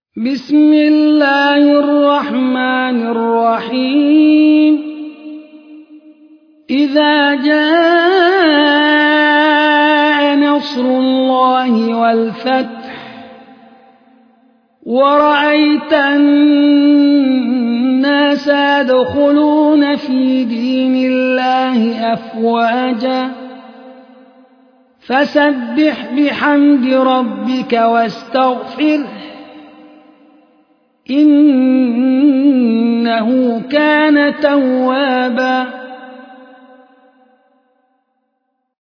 بسم الله الرحمن الرحيم إذا جاء نصر الله والفتح ورأيت الناس يدخلون في دين الله أفواجا فسبح بحمد ربك واستغفره إنه كان توابا